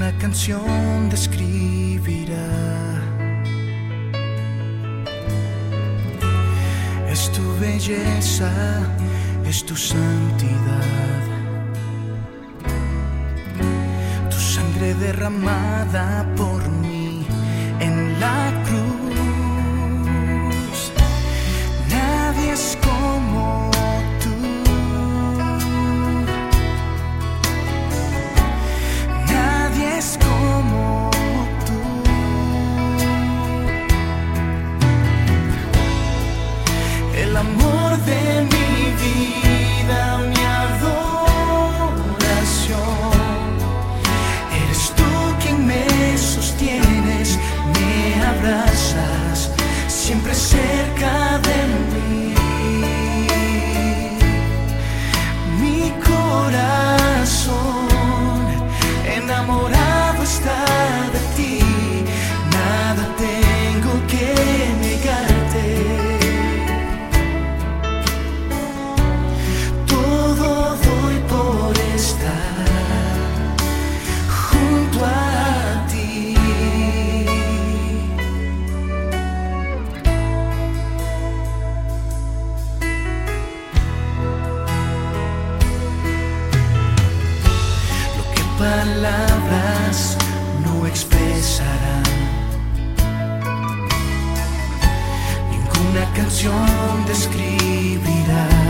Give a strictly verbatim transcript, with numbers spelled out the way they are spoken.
canción describirá. Es tu belleza, es tu santidad, tu sangre derramada por mí en la cruz. Nadie es como tú, nadie es como tú. El amor de mi vida, mi adoración, eres tú quien me sostienes, me abrazas, siempre cerca de mí. Mi corazón enamorado está de ti, nada tengo que negarte. Todo doy por estar junto a ti. Lo que palabras no expresarán, ninguna canción describirá.